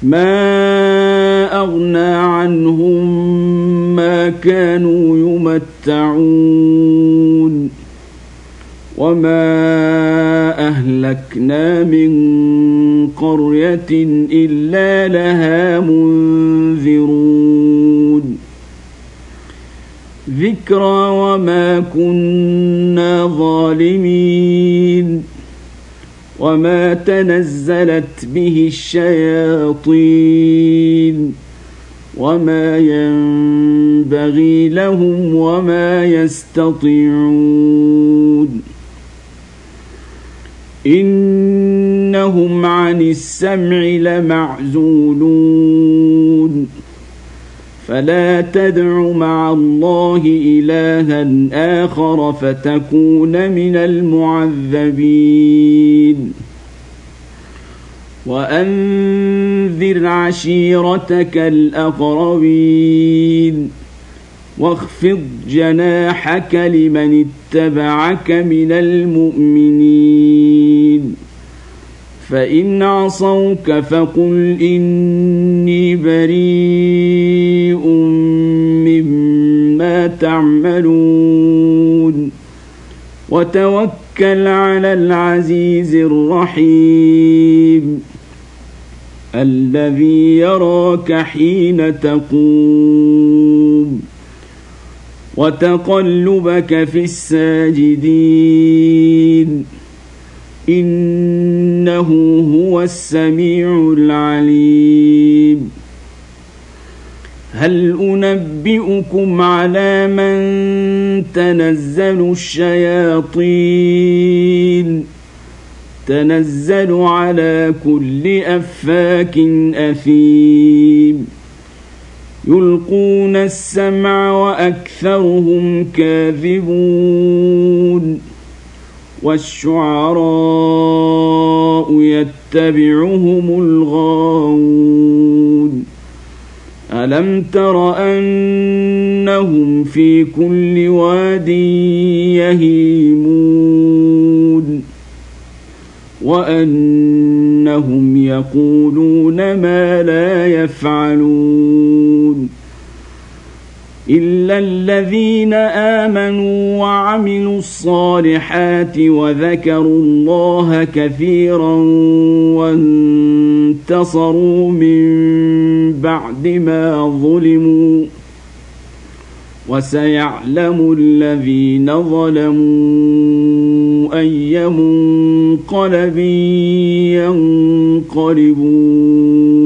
ما أغنى عنهم ما كانوا يمتعون وما أهلكنا من قرية إلا لها منذرون ذكرى وما كنا ظالمين وما تنزلت به الشياطين وما ينبغي لهم وما يستطيعون إنهم عن السمع لمعزولون فلا تدع مع الله إلها آخر فتكون من المعذبين وأنذر عشيرتك الأقربين واخفض جناحك لمن اتبعك من المؤمنين فإن عصوك فقل إني بريء مما تعملون وتوكل على العزيز الرحيم الذي يراك حين تقوم وتقلبك في الساجدين إنه هو السميع العليم هل أنبئكم على من تنزل الشياطين تنزل على كل أفاك أثيم يلقون السمع وأكثرهم كاذبون والشعراء يتبعهم الغاوون ألم تر أنهم في كل واد يهيمون وأنهم يقولون ما لا يفعلون إلا الذين آمنوا وعملوا الصالحات وذكروا الله كثيرا وانتصروا من بعد ما ظلموا وسيعلم الذين ظلموا أي منقلب ينقلبون